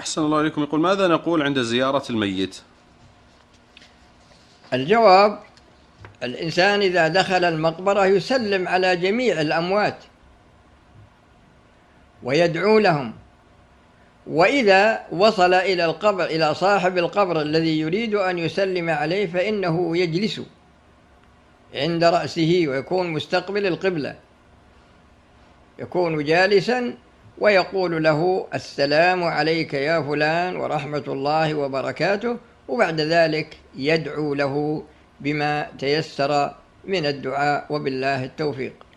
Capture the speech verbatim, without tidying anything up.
أحسن الله إليكم. يقول: ماذا نقول عند زيارة الميت؟ الجواب: الإنسان إذا دخل المقبرة يسلم على جميع الأموات ويدعو لهم، وإذا وصل إلى القبر إلى صاحب القبر الذي يريد أن يسلم عليه فإنه يجلس عند رأسه ويكون مستقبل القبلة، يكون جالسا ويقول له: السلام عليك يا فلان ورحمة الله وبركاته، وبعد ذلك يدعو له بما تيسر من الدعاء، وبالله التوفيق.